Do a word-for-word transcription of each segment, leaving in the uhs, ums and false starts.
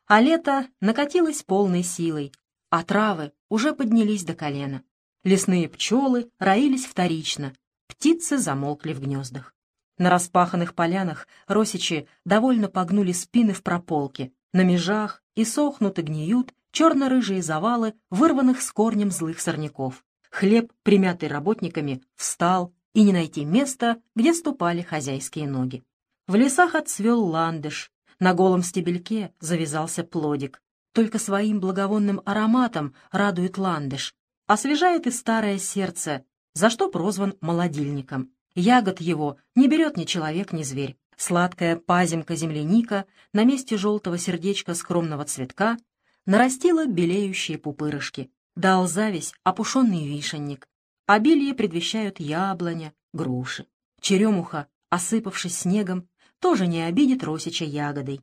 А лето накатилось полной силой, а травы уже поднялись до колена. Лесные пчелы роились вторично, птицы замолкли в гнездах. На распаханных полянах росичи довольно погнули спины в прополке, на межах и сохнут и гниют черно-рыжие завалы вырванных с корнем злых сорняков. Хлеб, примятый работниками, встал, и не найти места, где ступали хозяйские ноги. В лесах отцвел ландыш, на голом стебельке завязался плодик. Только своим благовонным ароматом радует ландыш, освежает и старое сердце, за что прозван молодильником. Ягод его не берет ни человек, ни зверь. Сладкая паземка-земляника на месте желтого сердечка скромного цветка нарастила белеющие пупырышки. Дал зависть опушенный вишенник. Обилие предвещают яблоня, груши. Черемуха, осыпавшись снегом, тоже не обидит росича ягодой.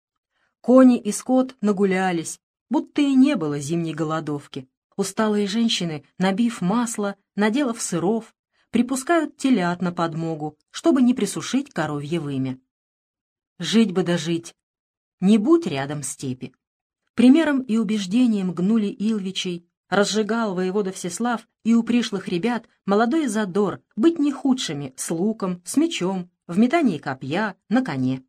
Кони и скот нагулялись, будто и не было зимней голодовки. Усталые женщины, набив масло, наделав сыров, припускают телят на подмогу, чтобы не присушить коровье вымя. Жить бы да жить, не будь рядом степи. Примером и убеждением гнули Илвичей, разжигал воевода Всеслав и у пришлых ребят молодой задор быть не худшими с луком, с мечом, в метании копья, на коне.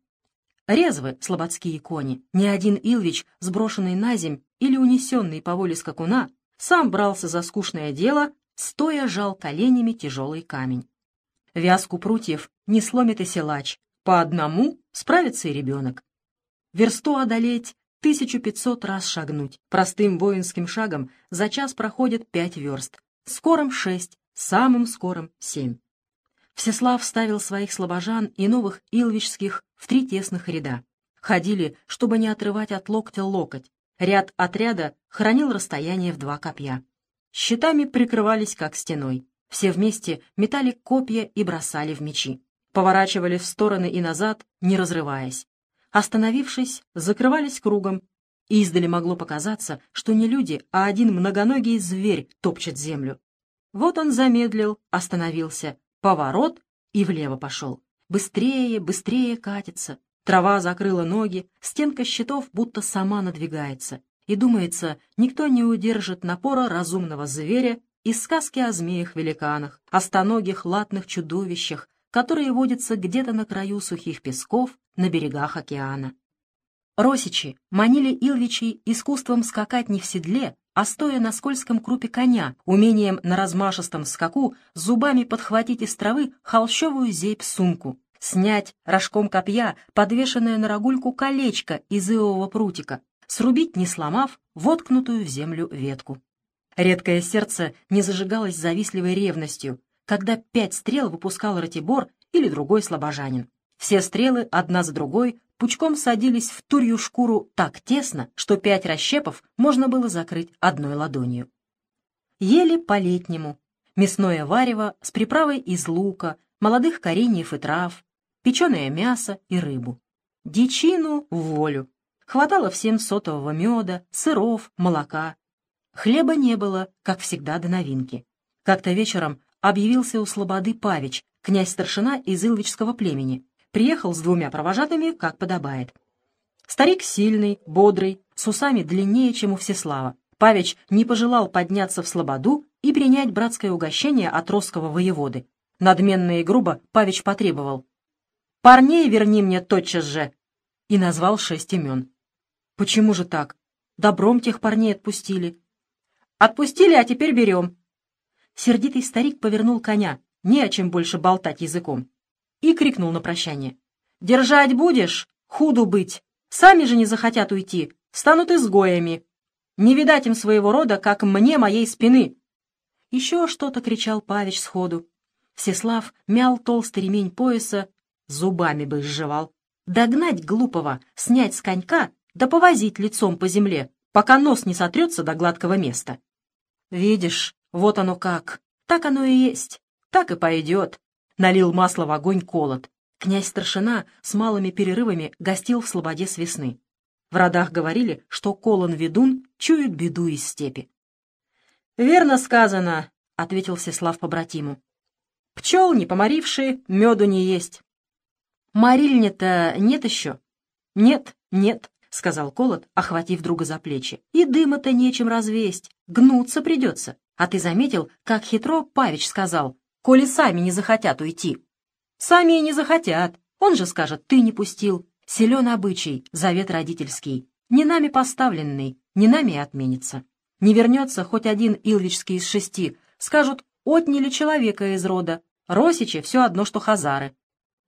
Резвы слободские кони, ни один Илвич, сброшенный на земь или унесенный по воле скакуна, сам брался за скучное дело, стоя жал коленями тяжелый камень. Вязку прутьев не сломит и силач, по одному справится и ребенок. Версту одолеть, тысячу пятьсот раз шагнуть. Простым воинским шагом за час проходит пять верст, скорым шесть, самым скорым семь. Всеслав ставил своих слобожан и новых илвичских в три тесных ряда. Ходили, чтобы не отрывать от локтя локоть. Ряд от ряда хранил расстояние в два копья. Щитами прикрывались как стеной. Все вместе метали копья и бросали в мечи. Поворачивали в стороны и назад, не разрываясь. Остановившись, закрывались кругом. Издали могло показаться, что не люди, а один многоногий зверь топчет землю. Вот он замедлил, остановился, поворот и влево пошел. Быстрее, быстрее катится. Трава закрыла ноги, стенка щитов будто сама надвигается. И, думается, никто не удержит напора разумного зверя из сказки о змеях-великанах, о стоногих латных чудовищах, которые водятся где-то на краю сухих песков на берегах океана. Росичи манили Илвичей искусством скакать не в седле, а стоя на скользком крупе коня, умением на размашистом скаку зубами подхватить из травы холщовую зебь-сумку, снять рожком копья подвешенное на рогульку колечко из ивового прутика, срубить, не сломав, воткнутую в землю ветку. Редкое сердце не зажигалось завистливой ревностью, когда пять стрел выпускал Ратибор или другой слобожанин. Все стрелы, одна за другой, пучком садились в турью шкуру так тесно, что пять расщепов можно было закрыть одной ладонью. Ели по-летнему. Мясное варево с приправой из лука, молодых кореньев и трав, печеное мясо и рыбу. Дичину в волю. Хватало всем сотового меда, сыров, молока. Хлеба не было, как всегда, до новинки. Как-то вечером объявился у слободы Павич, князь-старшина из илвичского племени. Приехал с двумя провожатыми, как подобает. Старик сильный, бодрый, с усами длиннее, чем у Всеслава. Павич не пожелал подняться в слободу и принять братское угощение от росского воеводы. Надменно и грубо Павич потребовал: «Парней верни мне тотчас же!» и назвал шесть имен. «Почему же так? Добром тех парней отпустили». «Отпустили, а теперь берем». Сердитый старик повернул коня, не о чем больше болтать языком, и крикнул на прощание: «Держать будешь? Худу быть! Сами же не захотят уйти, станут изгоями. Не видать им своего рода, как мне моей спины!» Еще что-то кричал Павич сходу. Всеслав мял толстый ремень пояса, зубами бы сживал. Догнать глупого, снять с конька, да повозить лицом по земле, пока нос не сотрется до гладкого места. «Видишь, вот оно как, так оно и есть, так и пойдет», — налил масло в огонь Колот. Князь-старшина с малыми перерывами гостил в слободе с весны. В родах говорили, что Колон-ведун чует беду из степи. «Верно сказано», — ответил Всеслав побратиму. «Пчел не поморившие, меду не есть». «Морильни-то нет еще?» «Нет, нет. сказал Колот, охватив друга за плечи. «И дыма-то нечем развесть, гнуться придется. А ты заметил, как хитро Павич сказал, коли сами не захотят уйти?» «Сами и не захотят. Он же скажет, ты не пустил. Силен обычай, завет родительский, не нами поставленный, не нами и отменится. Не вернется хоть один Илвичский из шести, скажут, отняли человека из рода. Росичи все одно, что хазары».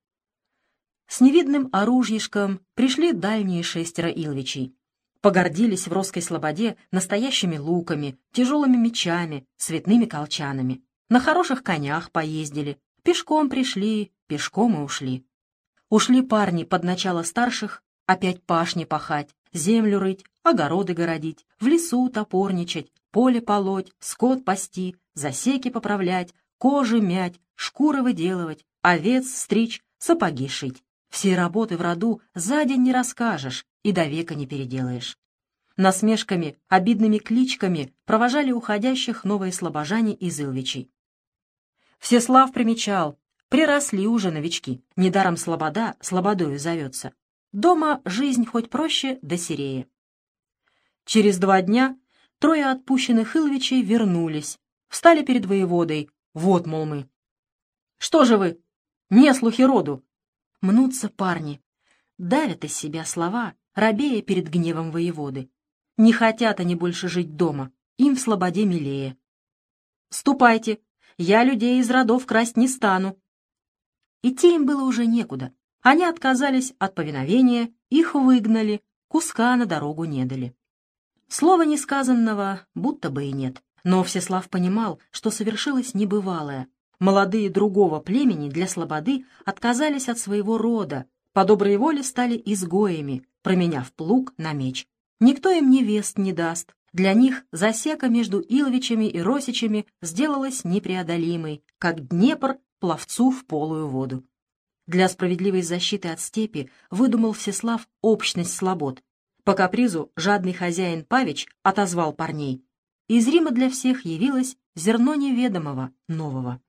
С невидным оружьишком пришли дальние шестеро Илвичей. Погордились в Росской слободе настоящими луками, тяжелыми мечами, цветными колчанами. На хороших конях поездили, пешком пришли, пешком и ушли. Ушли парни под начало старших опять пашни пахать, землю рыть, огороды городить, в лесу топорничать, поле полоть, скот пасти, засеки поправлять, кожи мять, шкуры выделывать, овец стричь, сапоги шить. Всей работы в роду за день не расскажешь и до века не переделаешь. Насмешками, обидными кличками провожали уходящих новые слобожане из Илвичей. Всеслав примечал, приросли уже новички, недаром слобода слободою зовется. Дома жизнь хоть проще да серее. Через два дня трое отпущенных Илвичей вернулись, встали перед воеводой, вот, мол, мы. «Что же вы? Не слухи роду!» Мнутся парни, давят из себя слова, робея перед гневом воеводы. Не хотят они больше жить дома, им в слободе милее. «Ступайте, я людей из родов красть не стану». Идти им было уже некуда. Они отказались от повиновения, их выгнали, куска на дорогу не дали. Слова несказанного будто бы и нет, но Всеслав понимал, что совершилось небывалое. Молодые другого племени для слободы отказались от своего рода, по доброй воле стали изгоями, променяв плуг на меч. Никто им невест не даст. Для них засека между Илвичами и Росичами сделалась непреодолимой, как Днепр пловцу в полую воду. Для справедливой защиты от степи выдумал Всеслав общность слобод. По капризу жадный хозяин Павич отозвал парней. Из Рима для всех явилось зерно неведомого, нового.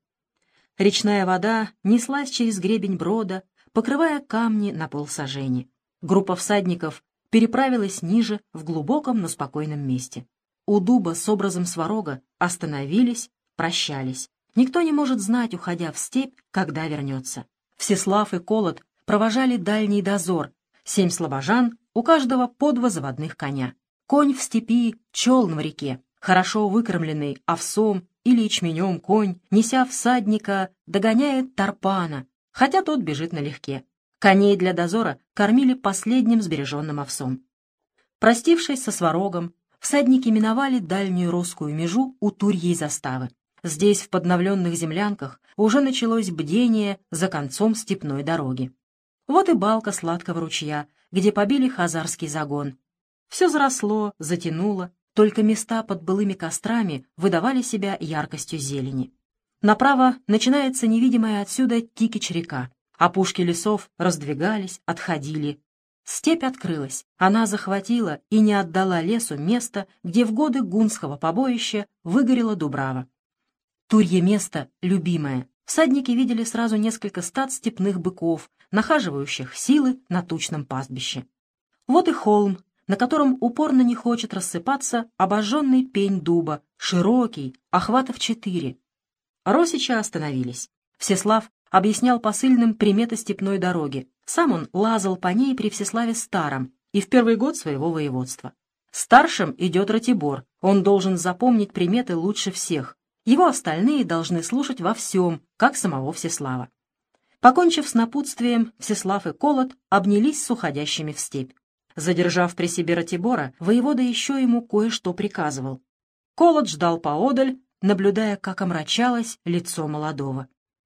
Речная вода неслась через гребень брода, покрывая камни на полсажени. Группа всадников переправилась ниже, в глубоком, но спокойном месте. У дуба с образом сварога остановились, прощались. Никто не может знать, уходя в степь, когда вернется. Всеслав и Колот провожали дальний дозор. Семь слобожан, у каждого по два заводных коня. Конь в степи, челн в реке, хорошо выкормленный овсом или ячменем конь, неся всадника, догоняет тарпана, хотя тот бежит налегке. Коней для дозора кормили последним сбереженным овсом. Простившись со сварогом, всадники миновали дальнюю русскую межу у Турьей заставы. Здесь, в подновленных землянках, уже началось бдение за концом степной дороги. Вот и балка сладкого ручья, где побили хазарский загон. Все заросло, затянуло, только места под былыми кострами выдавали себя яркостью зелени. Направо начинается невидимая отсюда Тикич-река. Опушки лесов раздвигались, отходили. Степь открылась. Она захватила и не отдала лесу место, где в годы гунского побоища выгорела дубрава. Турье место любимое. Всадники видели сразу несколько стад степных быков, нахаживающих силы на тучном пастбище. Вот и холм, на котором упорно не хочет рассыпаться обожженный пень дуба, широкий, охватов четыре. Росичи остановились. Всеслав объяснял посыльным приметы степной дороги. Сам он лазал по ней при Всеславе Старом и в первый год своего воеводства. Старшим идет Ратибор, он должен запомнить приметы лучше всех. Его остальные должны слушать во всем, как самого Всеслава. Покончив с напутствием, Всеслав и Колот обнялись с уходящими в степь. Задержав при себе Ратибора, воевода еще ему кое-что приказывал. Колот ждал поодаль, наблюдая, как омрачалось лицо молодого.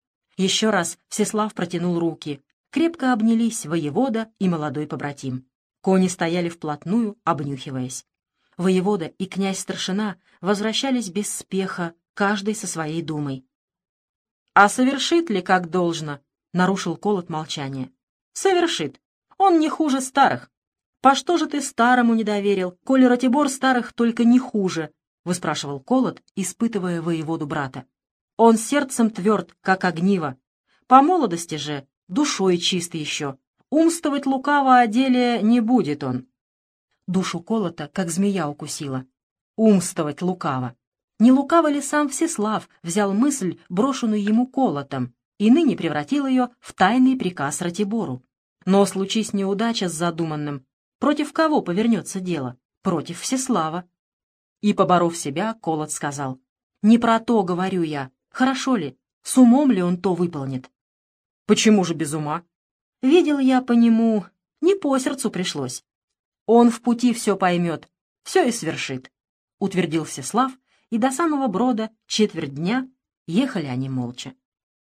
Еще раз Всеслав протянул руки. Крепко обнялись воевода и молодой побратим. Кони стояли вплотную, обнюхиваясь. Воевода и князь-старшина возвращались без спеха, каждый со своей думой. «А совершит ли как должно?» — нарушил Колот молчание. «Совершит. Он не хуже старых. По что же ты старому не доверил, коли Ратибор старых только не хуже?» — выспрашивал Колот, испытывая воеводу брата. «Он сердцем тверд, как огниво. По молодости же, душой чист еще. Умствовать лукаво о деле не будет он. душу Колота, как змея укусила. Умствовать лукаво. Не лукаво ли сам Всеслав взял мысль, брошенную ему Колотом, и ныне превратил ее в тайный приказ Ратибору? Но случись неудача с задуманным, против кого повернется дело? Против Всеслава. И, поборов себя, Колот сказал: «Не про то говорю я. Хорошо ли? С умом ли он то выполнит?» «Почему же без ума?» «Видел я по нему, не по сердцу пришлось. Он в пути все поймет, все и свершит», — утвердил Всеслав, и до самого Брода четверть дня ехали они молча.